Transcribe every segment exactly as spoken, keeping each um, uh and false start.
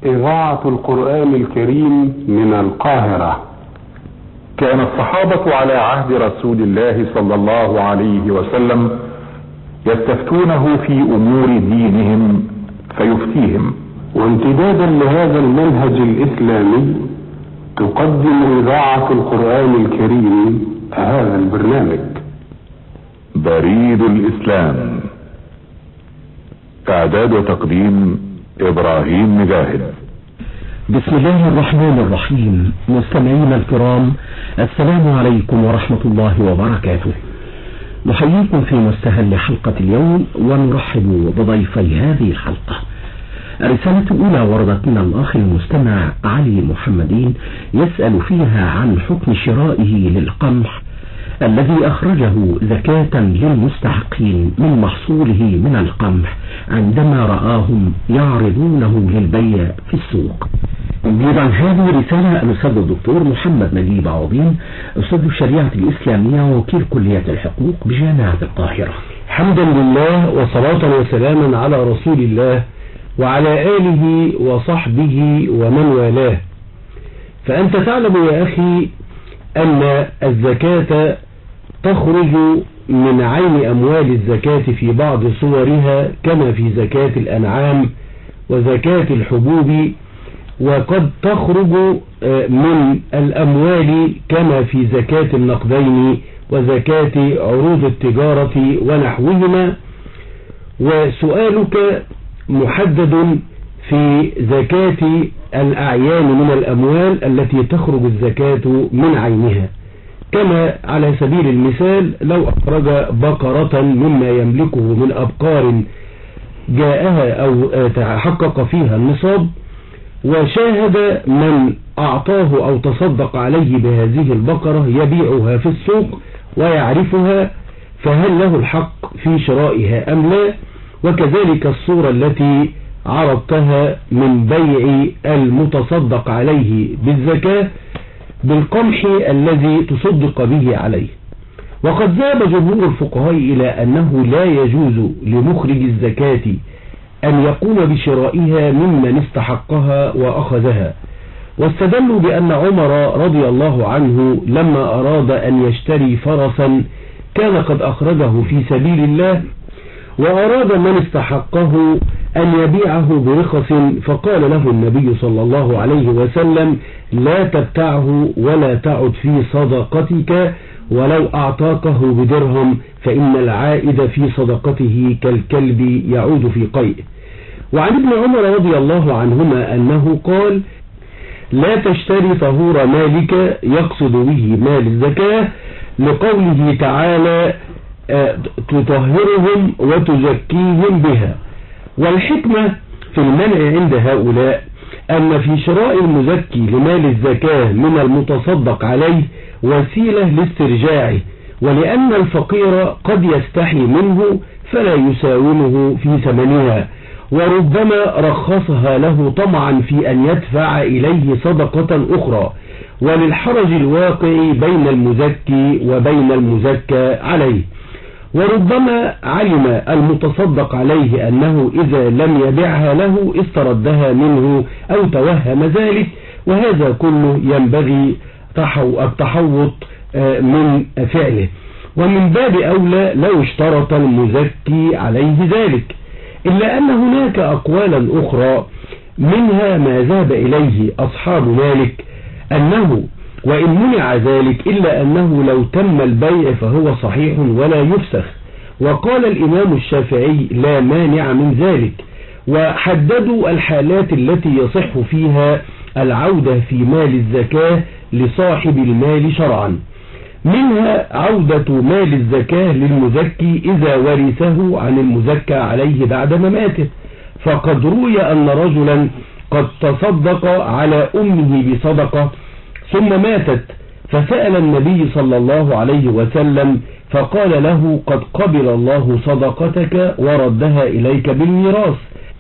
إذاعة القرآن الكريم من القاهرة. كان الصحابة على عهد رسول الله صلى الله عليه وسلم يستفتونه في أمور دينهم فيفتيهم. وامتدادا لهذا المنهج الإسلامي تقدم إذاعة القرآن الكريم هذا البرنامج بريد الإسلام. إعداد وتقديم إبراهيم مجاهد. بسم الله الرحمن الرحيم. مستمعينا الكرام، السلام عليكم ورحمة الله وبركاته. نحييكم في مستهل حلقة اليوم ونرحب بضيفي هذه الحلقة. الرسالة الأولى وردت من الأخ المستمع علي محمدين، يسأل فيها عن حكم شرائه للقمح الذي أخرجه زكاة للمستحقين من محصوله من القمح عندما رآهم يعرضونه للبيع في السوق. أيضا هذه رسالة الأستاذ الدكتور محمد نجيب عظيم، أستاذ الشريعة الإسلامية وكيل كلية الحقوق بجامعة القاهرة. حمدا لله وصلاة وسلاما على رسول الله وعلى آله وصحبه ومن والاه. فأنت تعلم يا أخي أن الزكاة تخرج من عين أموال الزكاة في بعض صورها كما في زكاة الأنعام وزكاة الحبوب، وقد تخرج من الأموال كما في زكاة النقدين وزكاة عروض التجارة ونحوهما. وسؤالك محدد في زكاة الأعيان من الأموال التي تخرج الزكاة من عينها، كما على سبيل المثال لو أخرج بقرة مما يملكه من أبقار جاءها أو تحقق فيها النصاب وشاهد من أعطاه أو تصدق عليه بهذه البقرة يبيعها في السوق ويعرفها، فهل له الحق في شرائها أم لا؟ وكذلك الصورة التي عرضتها من بيع المتصدق عليه بالزكاة بالقمح الذي تصدق به عليه. وقد ذهب جمهور الفقهاء إلى أنه لا يجوز لمخرج الزكاة أن يقوم بشرائها ممن استحقها وأخذها، واستدلوا بأن عمر رضي الله عنه لما أراد أن يشتري فرسا كان قد أخرجه في سبيل الله وأراد من استحقه أن يبيعه برخص، فقال له النبي صلى الله عليه وسلم: لا تبتعه ولا تعد في صدقتك ولو أعطاكه بدرهم، فإن العائد في صدقته كالكلب يعود في قيء. وعن ابن عمر رضي الله عنهما أنه قال: لا تشتري طهور مالك، يقصد به مال الزكاة، لقوله تعالى: تطهرهم وتزكيهم بها. والحكمة في المنع عند هؤلاء أن في شراء المزكي لمال الزكاة من المتصدق عليه وسيلة لاسترجاعه، ولأن الفقير قد يستحي منه فلا يساومه في ثمنها، وربما رخصها له طمعا في أن يدفع إليه صدقة أخرى، وللحرج الواقع بين المزكي وبين المزكى عليه. وربما علم المتصدق عليه أنه إذا لم يبيعها له استردها منه أو توهم ذلك، وهذا كله ينبغي التحوط من فعله. ومن باب أولى لو اشترط المزكي عليه ذلك، إلا أن هناك أقوالا أخرى منها ما ذهب إليه أصحاب مالك أنه وإن منع ذلك إلا أنه لو تم البيع فهو صحيح ولا يفسخ. وقال الإمام الشافعي: لا مانع من ذلك. وحددوا الحالات التي يصح فيها العودة في مال الزكاة لصاحب المال شرعا، منها عودة مال الزكاة للمزكي إذا ورثه عن المزكى عليه بعد مماته. فقد روي أن رجلا قد تصدق على أمه بصدقة ثم ماتت، فسأل النبي صلى الله عليه وسلم فقال له: قد قبل الله صدقتك وردها إليك بالميراث.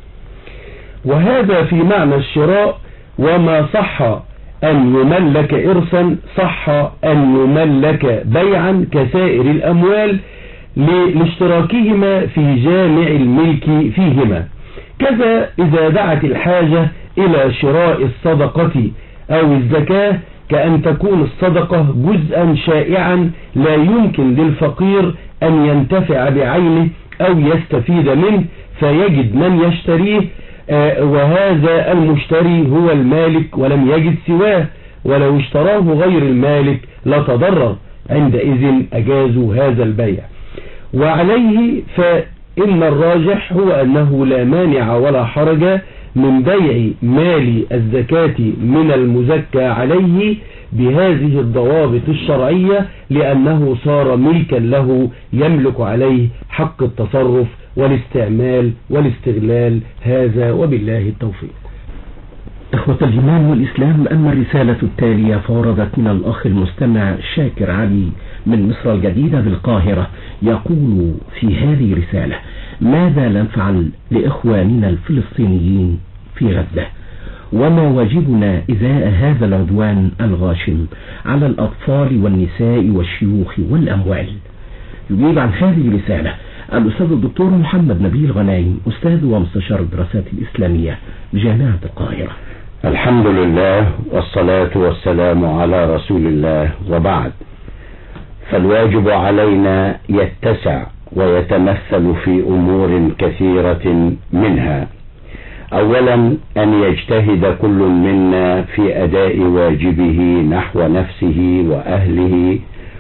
وهذا في معنى الشراء. وما صح أن يملك إرثا صح أن يملك بيعا كسائر الأموال لاشتراكهما في جامع الملك فيهما. كذا إذا دعت الحاجة إلى شراء الصدقة أو الزكاة كأن تكون الصدقة جزءا شائعا لا يمكن للفقير أن ينتفع بعينه أو يستفيد منه فيجد من يشتريه، وهذا المشتري هو المالك ولم يجد سواه، ولو اشتراه غير المالك لتضرر، عندئذ أجازوا هذا البيع. وعليه فإن الراجح هو أنه لا مانع ولا حرج من بيع مال الزكاة من المزكى عليه بهذه الضوابط الشرعية، لأنه صار ملكا له يملك عليه حق التصرف والاستعمال والاستغلال. هذا وبالله التوفيق. إخوة الإيمان والإسلام، أما الرسالة التالية فوردت من الأخ المستمع شاكر علي من مصر الجديدة بالقاهرة، يقول في هذه الرسالة: ماذا نفعل لإخواننا الفلسطينيين في غزة؟ وما واجبنا إزاء هذا العدوان الغاشم على الأطفال والنساء والشيوخ والأموال؟ يجيب عن هذه الرسالة الأستاذ الدكتور محمد نبيل غنايم، أستاذ ومستشار الدراسات الإسلامية بجامعة القاهرة. الحمد لله والصلاة والسلام على رسول الله، وبعد، فالواجب علينا يتسع ويتمثل في أمور كثيرة، منها أولا أن يجتهد كل منا في أداء واجبه نحو نفسه وأهله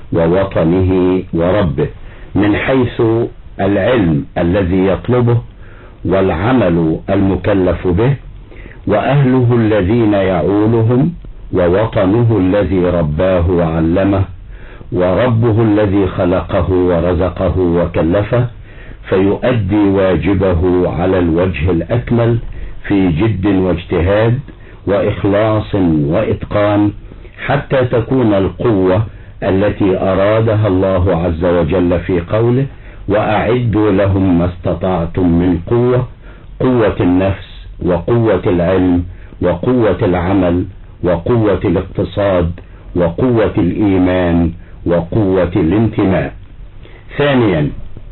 ووطنه وربه، من حيث العلم الذي يطلبه والعمل المكلف به، وأهله الذين يعولهم، ووطنه الذي رباه وعلمه، وربه الذي خلقه ورزقه وكلفه، فيؤدي واجبه على الوجه الأكمل في جد واجتهاد وإخلاص وإتقان، حتى تكون القوة التي أرادها الله عز وجل في قوله: وأعدوا لهم ما استطعتم من قوة، قوة النفس وقوة العلم وقوة العمل وقوة الاقتصاد وقوة الإيمان وقوة الانتماء. ثانيا،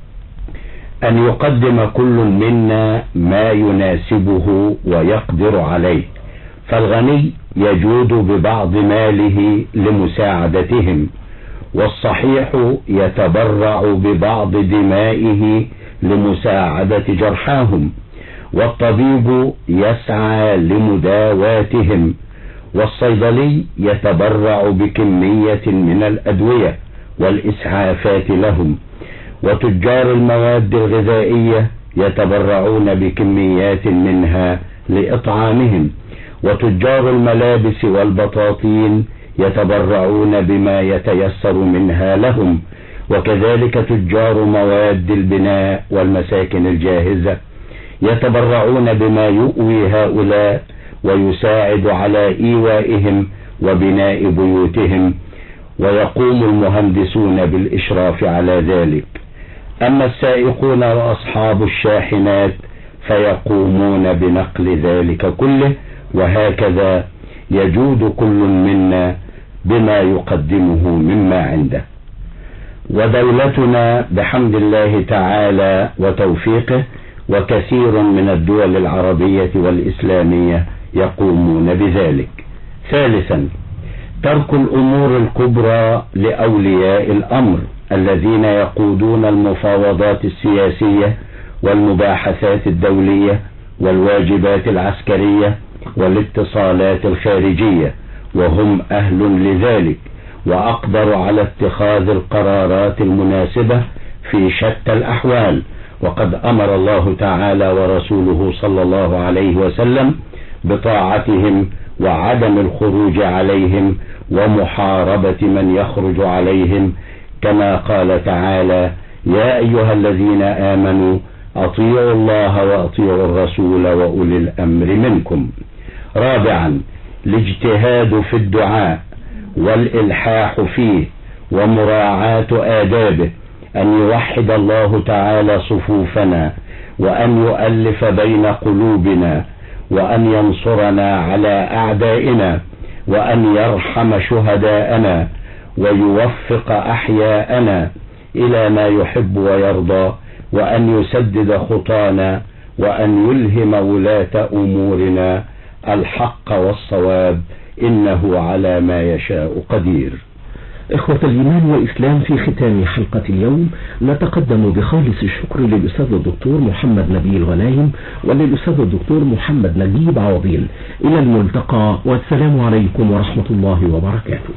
أن يقدم كل منا ما يناسبه ويقدر عليه، فالغني يجود ببعض ماله لمساعدتهم، والصحيح يتبرع ببعض دمائه لمساعدة جرحاهم، والطبيب يسعى لمداواتهم، والصيدلي يتبرع بكمية من الأدوية والإسعافات لهم، وتجار المواد الغذائية يتبرعون بكميات منها لإطعامهم، وتجار الملابس والبطاطين يتبرعون بما يتيسر منها لهم، وكذلك تجار مواد البناء والمساكن الجاهزة يتبرعون بما يؤوي هؤلاء ويساعد على إيوائهم وبناء بيوتهم، ويقوم المهندسون بالإشراف على ذلك. أما السائقون وأصحاب الشاحنات فيقومون بنقل ذلك كله، وهكذا يجود كل منا بما يقدمه مما عنده. ودولتنا بحمد الله تعالى وتوفيقه وكثير من الدول العربية والإسلامية يقومون بذلك. ثالثا، ترك الأمور الكبرى لأولياء الأمر الذين يقودون المفاوضات السياسية والمباحثات الدولية والواجبات العسكرية والاتصالات الخارجية، وهم أهل لذلك وأقدر على اتخاذ القرارات المناسبة في شتى الأحوال. وقد أمر الله تعالى ورسوله صلى الله عليه وسلم بطاعتهم وعدم الخروج عليهم ومحاربة من يخرج عليهم، كما قال تعالى: يا أيها الذين آمنوا أطيعوا الله وأطيعوا الرسول وأولي الأمر منكم. رابعا، الاجتهاد في الدعاء والإلحاح فيه ومراعاة آدابه، أن يوحد الله تعالى صفوفنا، وأن يؤلف بين قلوبنا، وأن ينصرنا على أعدائنا، وأن يرحم شهداءنا، ويوفق أحياءنا إلى ما يحب ويرضى، وأن يسدد خطانا، وأن يلهم ولاة أمورنا الحق والصواب، إنه على ما يشاء قدير. إخوة الإيمان والإسلام، في ختام حلقة اليوم نتقدم بخالص الشكر للأستاذ الدكتور محمد نبيل غنايم وللأستاذ الدكتور محمد نجيب عوضين. إلى الملتقى، والسلام عليكم ورحمة الله وبركاته.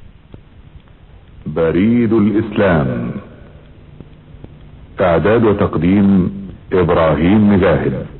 بريد الإسلام، إعداد وتقديم إبراهيم مجاهد.